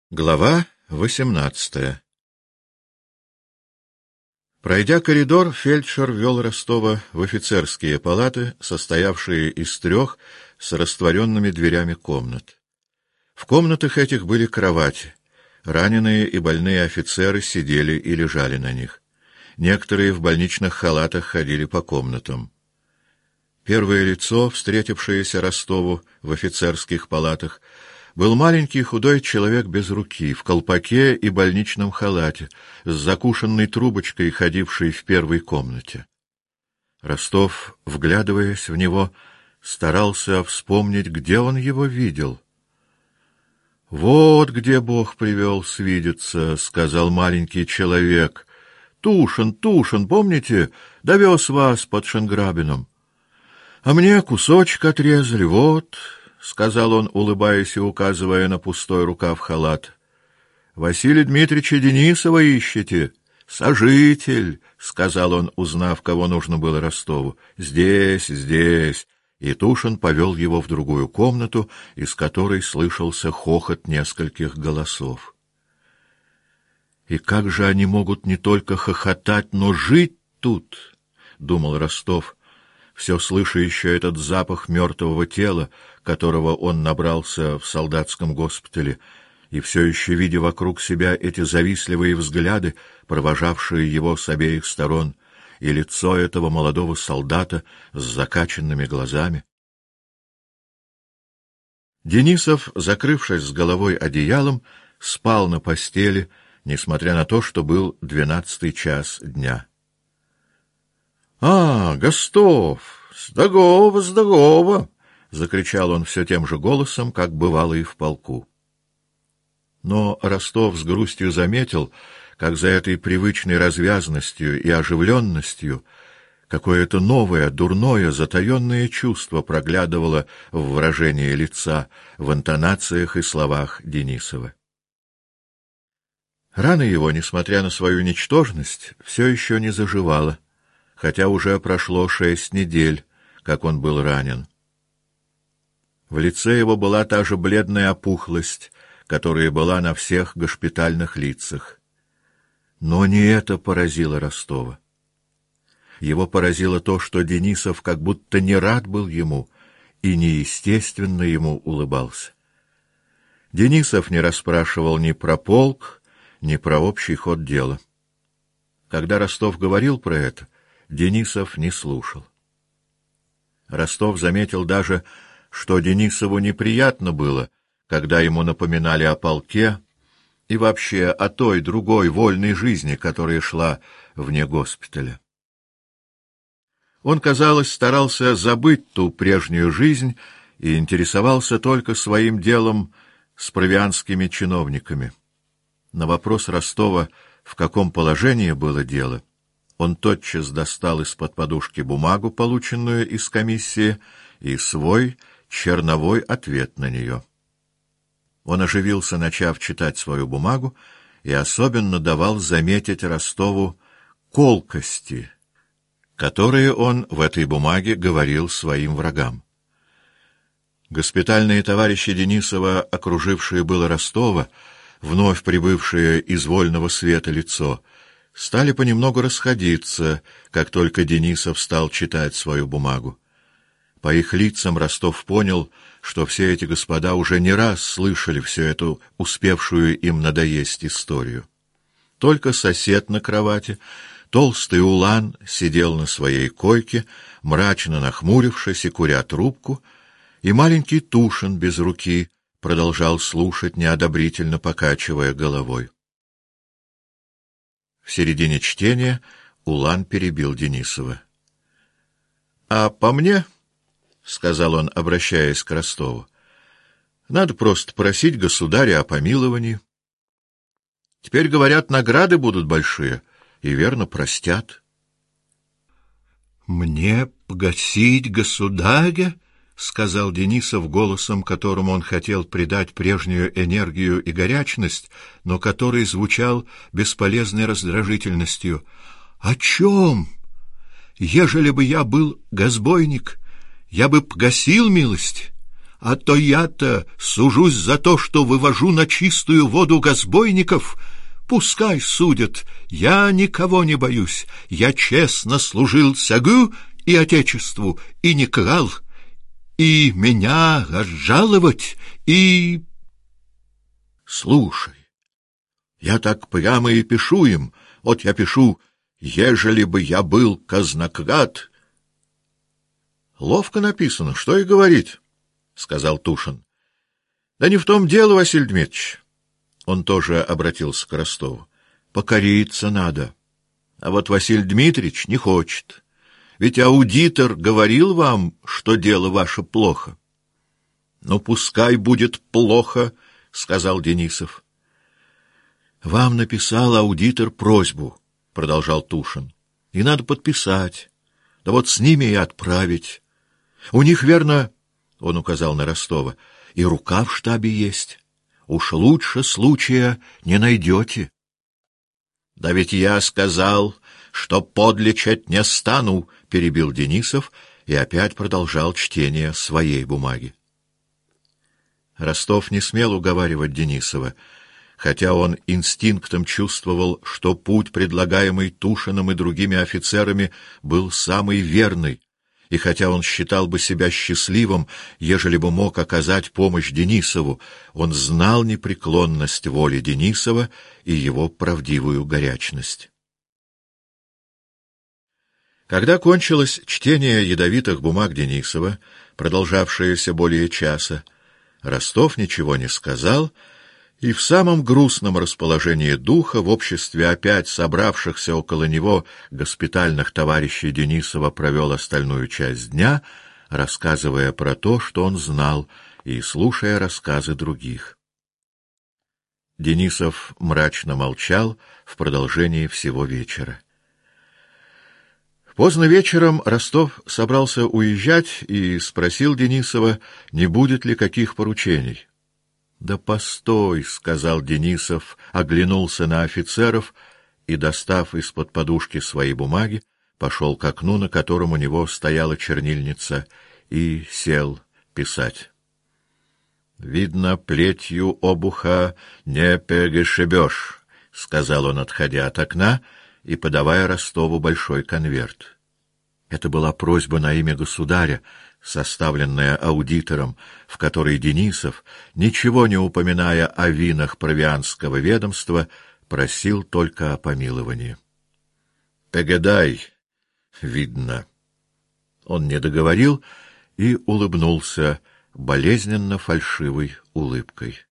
Глава 18. Пройдя коридор, фельдшер вел Ростова в офицерские палаты, состоявшие из 3 с растворенными дверями комнат. В комнатах этих были кровати. Раненые и больные офицеры сидели и лежали на них. Некоторые в больничных халатах ходили по комнатам. Первое лицо, встретившееся Ростову в офицерских палатах, был маленький худой человек без руки, в колпаке и больничном халате, с закушенной трубочкой, ходивший в первой комнате. Ростов, вглядываясь в него, старался вспомнить, где он его видел. — Вот где Бог привел свидеться, — сказал маленький человек. — Тушин, помните, довез вас под Шенграбином. — А мне кусочек отрезали, вот... — сказал он, улыбаясь и указывая на пустой рукав халат. — Василия Дмитриевича Денисова ищете? — Сожитель, — сказал он, узнав, кого нужно было Ростову. — Здесь. И Тушин повел его в другую комнату, из которой слышался хохот нескольких голосов. — И как же они могут не только хохотать, но жить тут? — думал Ростов, все слыша еще этот запах мертвого тела, которого он набрался в солдатском госпитале, и все еще видя вокруг себя эти завистливые взгляды, провожавшие его с обеих сторон, и лицо этого молодого солдата с закачанными глазами. Денисов, закрывшись с головой одеялом, спал на постели, несмотря на то, что был 12-й час дня. — А, Гостов! Здорово! — закричал он все тем же голосом, как бывало и в полку. Но Ростов с грустью заметил, как за этой привычной развязностью и оживленностью какое-то новое, дурное, затаенное чувство проглядывало в выражении лица, в интонациях и словах Денисова. Рана его, несмотря на свою ничтожность, все еще не заживала, хотя уже прошло 6 недель, как он был ранен. В лице его была та же бледная опухлость, которая была на всех госпитальных лицах. Но не это поразило Ростова. Его поразило то, что Денисов как будто не рад был ему и неестественно ему улыбался. Денисов не расспрашивал ни про полк, ни про общий ход дела. Когда Ростов говорил про это, Денисов не слушал. Ростов заметил даже, что Денисову неприятно было, когда ему напоминали о полке и вообще о той другой вольной жизни, которая шла вне госпиталя. Он, казалось, старался забыть ту прежнюю жизнь и интересовался только своим делом с провианскими чиновниками. На вопрос Ростова, в каком положении было дело, он тотчас достал из-под подушки бумагу, полученную из комиссии, и свой черновой ответ на нее. Он оживился, начав читать свою бумагу, и особенно давал заметить Ростову колкости, которые он в этой бумаге говорил своим врагам. Госпитальные товарищи Денисова, окружившие было Ростова, вновь прибывшее из вольного света лицо, стали понемногу расходиться, как только Денисов стал читать свою бумагу. По их лицам Ростов понял, что все эти господа уже не раз слышали всю эту успевшую им надоесть историю. Только сосед на кровати, толстый улан, сидел на своей койке, мрачно нахмурившись и куря трубку, и маленький Тушин без руки продолжал слушать, неодобрительно покачивая головой. В середине чтения улан перебил Денисова. — А по мне, — сказал он, обращаясь к Ростову, — надо просто просить государя о помиловании. Теперь, говорят, награды будут большие, и верно простят. — Мне погасить государя? — сказал Денисов голосом, которому он хотел придать прежнюю энергию и горячность, но который звучал бесполезной раздражительностью. — О чем? Ежели бы я был газбойник, я бы погасил милость, а то я-то сужусь за то, что вывожу на чистую воду газбойников. Пускай судят, я никого не боюсь. Я честно служил Сягу и Отечеству, и не крал. И меня разжаловать, и... Слушай, я так прямо и пишу им. Вот я пишу: ежели бы я был казнократ. Ловко написано, что и говорить, — сказал Тушин. Да не в том дело, Василий Дмитриевич. Он тоже обратился к Ростову. Покориться надо. А вот Василий Дмитриевич не хочет. Ведь аудитор говорил вам, что дело ваше плохо. Ну, пускай будет плохо, — сказал Денисов. Вам написал аудитор просьбу, — продолжал Тушин. И надо подписать. Да вот с ними и отправить. У них, верно, — он указал на Ростова, — и рука в штабе есть. Уж лучше случая не найдете. Да ведь я сказал, что подлечать не стану, — перебил Денисов и опять продолжал чтение своей бумаги. Ростов не смел уговаривать Денисова, хотя он инстинктом чувствовал, что путь, предлагаемый Тушиным и другими офицерами, был самый верный, и хотя он считал бы себя счастливым, ежели бы мог оказать помощь Денисову, он знал непреклонность воли Денисова и его правдивую горячность. Когда кончилось чтение ядовитых бумаг Денисова, продолжавшееся более часа, Ростов ничего не сказал и в самом грустном расположении духа в обществе опять собравшихся около него госпитальных товарищей Денисова провел остальную часть дня, рассказывая про то, что он знал, и слушая рассказы других. Денисов мрачно молчал в продолжении всего вечера. Поздно вечером Ростов собрался уезжать и спросил Денисова, не будет ли каких поручений. — Да постой, — сказал Денисов, оглянулся на офицеров и, достав из-под подушки свои бумаги, пошел к окну, на котором у него стояла чернильница, и сел писать. — Видно, плетью обуха не перешибешь, — сказал он, отходя от окна и подавая Ростову большой конверт. Это была просьба на имя государя, составленная аудитором, в которой Денисов, ничего не упоминая о винах провианского ведомства, просил только о помиловании. «Погодай, видно». Он не договорил и улыбнулся болезненно фальшивой улыбкой.